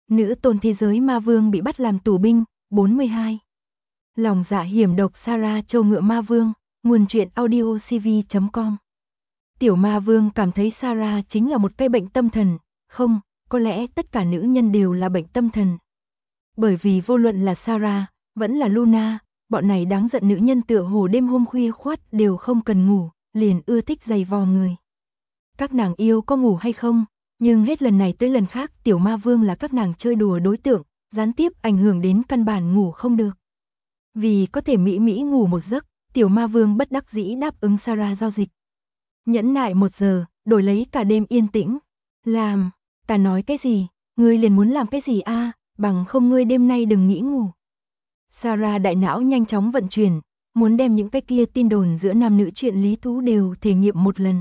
Nữ tôn thế giới ma vương bị bắt làm tù binh, 42. Lòng dạ hiểm độc Sarah trâu ngựa ma vương, nguồn truyện audiocv.com. Tiểu ma vương cảm thấy Sarah chính là một cái bệnh tâm thần, không, có lẽ tất cả nữ nhân đều là bệnh tâm thần. Bởi vì vô luận là Sarah, vẫn là Luna, bọn này đáng giận nữ nhân tựa hồ đêm hôm khuya khoắt đều không cần ngủ, liền ưa thích giày vò người. Các nàng yêu có ngủ hay không, nhưng hết lần này tới lần khác tiểu ma vương là các nàng chơi đùa đối tượng, gián tiếp ảnh hưởng đến căn bản ngủ không được. Vì có thể mỹ mỹ ngủ một giấc, tiểu ma vương bất đắc dĩ đáp ứng Sarah giao dịch. Nhẫn nại 1 giờ, đổi lấy cả đêm yên tĩnh. Làm, ta nói cái gì, ngươi liền muốn làm cái gì a? Bằng không ngươi đêm nay đừng nghĩ ngủ. Sarah đại não nhanh chóng vận chuyển, muốn đem những cái kia tin đồn giữa nam nữ chuyện lý thú đều thể nghiệm một lần.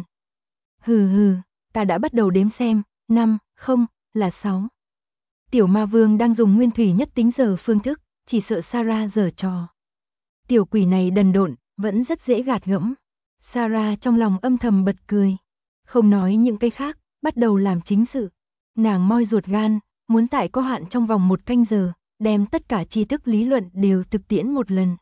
Hừ, ta đã bắt đầu đếm xem, 5, không, là 6. Tiểu ma vương đang dùng nguyên thủy nhất tính giờ phương thức, chỉ sợ Sarah giở trò. Tiểu quỷ này đần độn, vẫn rất dễ gạt gẫm. Sarah trong lòng âm thầm bật cười. Không nói những cái khác, bắt đầu làm chính sự. Nàng moi ruột gan, muốn tại có hạn trong vòng 1 canh giờ, đem tất cả tri thức lý luận đều thực tiễn một lần.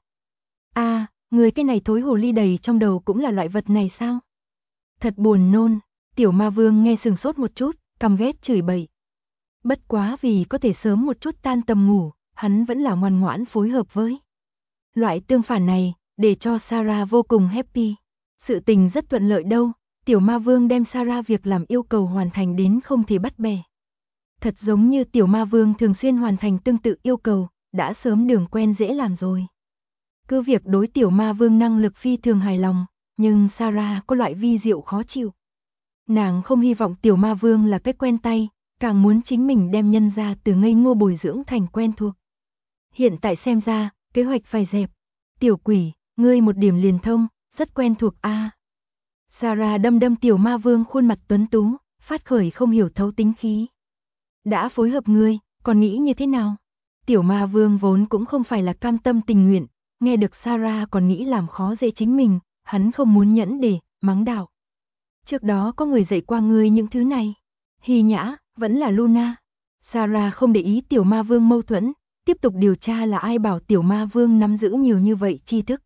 Người cái này thối hồ ly đầy trong đầu cũng là loại vật này sao? Thật buồn nôn, tiểu ma vương nghe sừng sốt một chút, căm ghét chửi bậy. Bất quá vì có thể sớm một chút tan tầm ngủ, hắn vẫn là ngoan ngoãn phối hợp với. Loại tương phản này, để cho Sarah vô cùng happy. Sự tình rất thuận lợi đâu, tiểu ma vương đem Sarah việc làm yêu cầu hoàn thành đến không thể bắt bẻ. Thật giống như tiểu ma vương thường xuyên hoàn thành tương tự yêu cầu, đã sớm đường quen dễ làm rồi. Cứ việc đối tiểu ma vương năng lực phi thường hài lòng, nhưng Sarah có loại vi diệu khó chịu. Nàng không hy vọng tiểu ma vương là cái quen tay, càng muốn chính mình đem nhân ra từ ngây ngô bồi dưỡng thành quen thuộc. Hiện tại xem ra, kế hoạch phải dẹp. Tiểu quỷ, ngươi một điểm liền thông, rất quen thuộc a. Sarah đâm tiểu ma vương khuôn mặt tuấn tú, phát khởi không hiểu thấu tính khí. Đã phối hợp ngươi, còn nghĩ như thế nào? Tiểu ma vương vốn cũng không phải là cam tâm tình nguyện, nghe được Sarah còn nghĩ làm khó dễ chính mình, hắn không muốn nhẫn để mắng đạo. Trước đó có người dạy qua ngươi những thứ này. Hy Nhã, vẫn là Luna. Sarah không để ý tiểu ma vương mâu thuẫn, tiếp tục điều tra là ai bảo tiểu ma vương nắm giữ nhiều như vậy tri thức.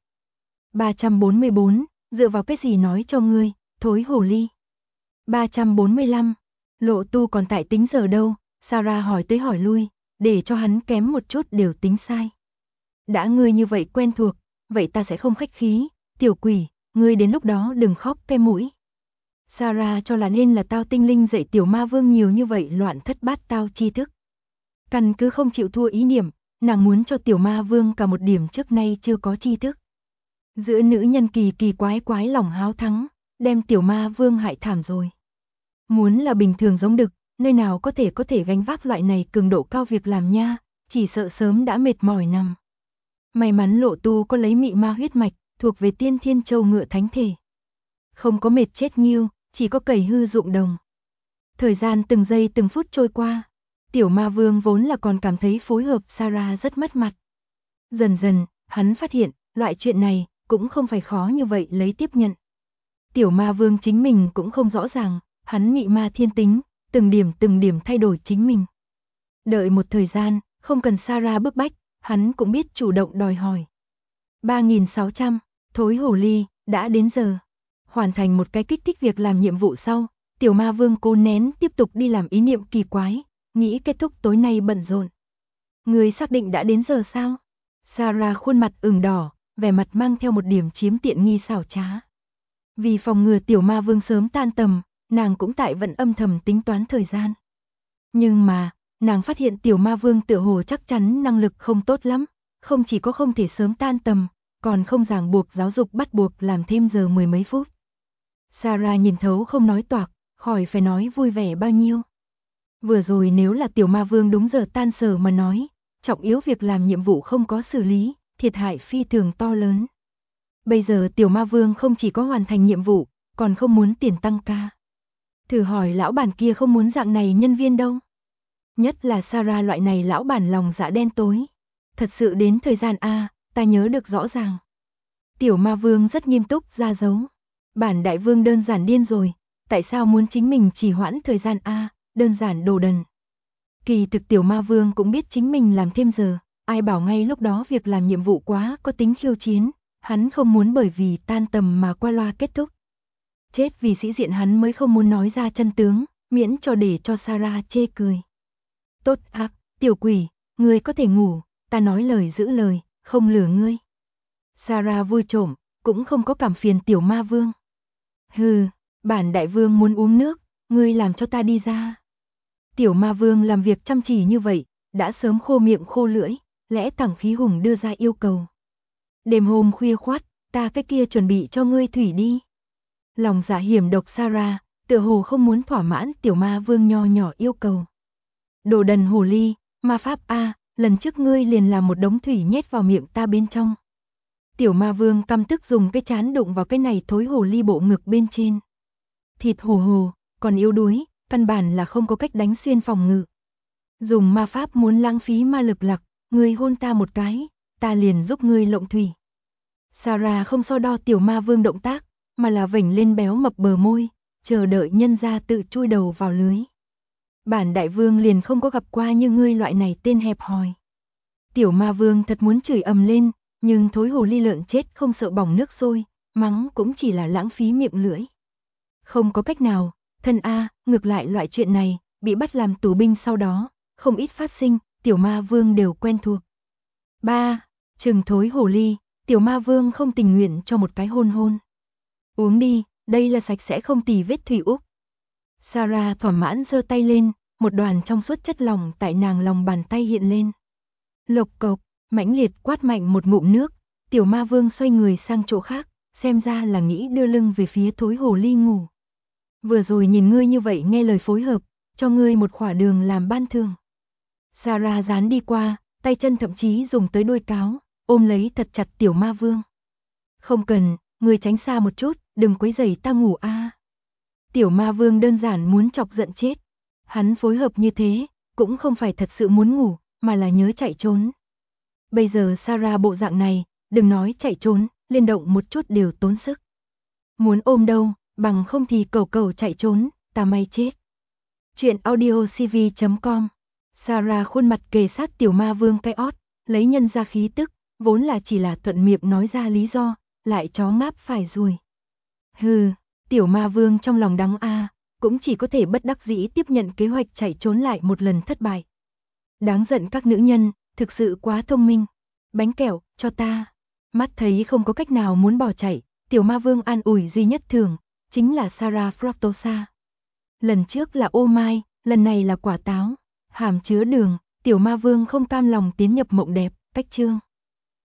344, dựa vào cái gì nói cho ngươi, thối hồ ly. 345, Lộ Tu còn tại tính giờ đâu, Sarah hỏi tới hỏi lui, để cho hắn kém một chút đều tính sai. Đã ngươi như vậy quen thuộc, vậy ta sẽ không khách khí, tiểu quỷ, ngươi đến lúc đó đừng khóc cái mũi. Sarah cho là nên là tao tinh linh dạy tiểu ma vương nhiều như vậy loạn thất bát tao tri thức. Căn cứ không chịu thua ý niệm, nàng muốn cho tiểu ma vương cả một điểm trước nay chưa có tri thức. Giữa nữ nhân kỳ quái lòng háo thắng, đem tiểu ma vương hại thảm rồi. Muốn là bình thường giống đực, nơi nào có thể gánh vác loại này cường độ cao việc làm nha, chỉ sợ sớm đã mệt mỏi nằm. May mắn Lộ Tu có lấy mị ma huyết mạch, thuộc về tiên thiên châu ngựa thánh thể. Không có mệt chết nghiêu, chỉ có cày hư dụng đồng. Thời gian từng giây từng phút trôi qua, tiểu ma vương vốn là còn cảm thấy phối hợp Sarah rất mất mặt. Dần dần, hắn phát hiện, loại chuyện này cũng không phải khó như vậy lấy tiếp nhận. Tiểu ma vương chính mình cũng không rõ ràng, hắn mị ma thiên tính, từng điểm thay đổi chính mình. Đợi một thời gian, không cần Sarah bức bách, hắn cũng biết chủ động đòi hỏi. 3600, thối hồ ly, đã đến giờ. Hoàn thành một cái kích thích việc làm nhiệm vụ sau, tiểu ma vương cố nén tiếp tục đi làm ý niệm kỳ quái, nghĩ kết thúc tối nay bận rộn. Người xác định đã đến giờ sao? Sarah khuôn mặt ửng đỏ, vẻ mặt mang theo một điểm chiếm tiện nghi xảo trá. Vì phòng ngừa tiểu ma vương sớm tan tầm, nàng cũng tại vẫn âm thầm tính toán thời gian. Nhưng mà, nàng phát hiện tiểu ma vương tựa hồ chắc chắn năng lực không tốt lắm, không chỉ có không thể sớm tan tầm, còn không ràng buộc giáo dục bắt buộc làm thêm giờ 10 mấy phút. Sarah nhìn thấu không nói toạc, khỏi phải nói vui vẻ bao nhiêu. Vừa rồi nếu là tiểu ma vương đúng giờ tan sở mà nói, trọng yếu việc làm nhiệm vụ không có xử lý, thiệt hại phi thường to lớn. Bây giờ tiểu ma vương không chỉ có hoàn thành nhiệm vụ, còn không muốn tiền tăng ca. Thử hỏi lão bản kia không muốn dạng này nhân viên đâu. Nhất là Sarah loại này lão bản lòng dạ đen tối. Thật sự đến thời gian ta nhớ được rõ ràng. Tiểu ma vương rất nghiêm túc ra dấu. Bản đại vương đơn giản điên rồi, tại sao muốn chính mình trì hoãn thời gian đơn giản đồ đần. Kỳ thực tiểu ma vương cũng biết chính mình làm thêm giờ, ai bảo ngay lúc đó việc làm nhiệm vụ quá có tính khiêu chiến, hắn không muốn bởi vì tan tầm mà qua loa kết thúc. Chết vì sĩ diện hắn mới không muốn nói ra chân tướng, miễn cho để cho Sarah chê cười. Tốt ác, tiểu quỷ, ngươi có thể ngủ, ta nói lời giữ lời, không lừa ngươi. Sarah vui trộm, cũng không có cảm phiền tiểu ma vương. Hừ, bản đại vương muốn uống nước, ngươi làm cho ta đi ra. Tiểu ma vương làm việc chăm chỉ như vậy, đã sớm khô miệng khô lưỡi, lẽ thẳng khí hùng đưa ra yêu cầu. Đêm hôm khuya khoắt, ta cái kia chuẩn bị cho ngươi thủy đi. Lòng dạ hiểm độc Sarah, tựa hồ không muốn thỏa mãn tiểu ma vương nho nhỏ yêu cầu. Đồ đần hồ ly, ma pháp a, lần trước ngươi liền làm một đống thủy nhét vào miệng ta bên trong. Tiểu ma vương căm tức dùng cái chán đụng vào cái này thối hồ ly bộ ngực bên trên. Thịt hồ hồ, còn yếu đuối, căn bản là không có cách đánh xuyên phòng ngự. Dùng ma pháp muốn lãng phí ma lực lạc, ngươi hôn ta một cái, ta liền giúp ngươi lộng thủy. Sarah không so đo tiểu ma vương động tác, mà là vểnh lên béo mập bờ môi, chờ đợi nhân gia tự chui đầu vào lưới. Bản đại vương liền không có gặp qua như ngươi loại này tên hẹp hòi. Tiểu ma vương thật muốn chửi ầm lên, nhưng thối hồ ly lợn chết không sợ bỏng nước sôi, mắng cũng chỉ là lãng phí miệng lưỡi. Không có cách nào, thân a, ngược lại loại chuyện này, bị bắt làm tù binh sau đó, không ít phát sinh, tiểu ma vương đều quen thuộc. 3. Trừng thối hồ ly, tiểu ma vương không tình nguyện cho một cái hôn hôn. Uống đi, đây là sạch sẽ không tì vết thủy úc. Sarah thỏa mãn giơ tay lên, một đoàn trong suốt chất lỏng tại nàng lòng bàn tay hiện lên. Lộc cộc, mãnh liệt quát mạnh một ngụm nước, tiểu ma vương xoay người sang chỗ khác, xem ra là nghĩ đưa lưng về phía thối hồ ly ngủ. Vừa rồi nhìn ngươi như vậy nghe lời phối hợp, cho ngươi một khỏa đường làm ban thưởng. Sarah dán đi qua, tay chân thậm chí dùng tới đuôi cáo, ôm lấy thật chặt tiểu ma vương. Không cần, ngươi tránh xa một chút, đừng quấy rầy ta ngủ a. Tiểu ma vương đơn giản muốn chọc giận chết. Hắn phối hợp như thế, cũng không phải thật sự muốn ngủ, mà là nhớ chạy trốn. Bây giờ Sarah bộ dạng này, đừng nói chạy trốn, liên động một chút đều tốn sức. Muốn ôm đâu, bằng không thì cầu cầu chạy trốn, ta may chết. Chuyện audiocv.com. Sarah khuôn mặt kề sát tiểu ma vương cái ót, lấy nhân ra khí tức, vốn là chỉ là thuận miệng nói ra lý do, lại chó ngáp phải ruồi. Hừ, tiểu ma vương trong lòng đắng a, cũng chỉ có thể bất đắc dĩ tiếp nhận kế hoạch chạy trốn lại một lần thất bại. Đáng giận các nữ nhân, thực sự quá thông minh. Bánh kẹo, cho ta. Mắt thấy không có cách nào muốn bỏ chạy, tiểu ma vương an ủi duy nhất thường, chính là Sarah Fractosa. Lần trước là ô mai, lần này là quả táo. Hàm chứa đường, tiểu ma vương không cam lòng tiến nhập mộng đẹp, cách chương.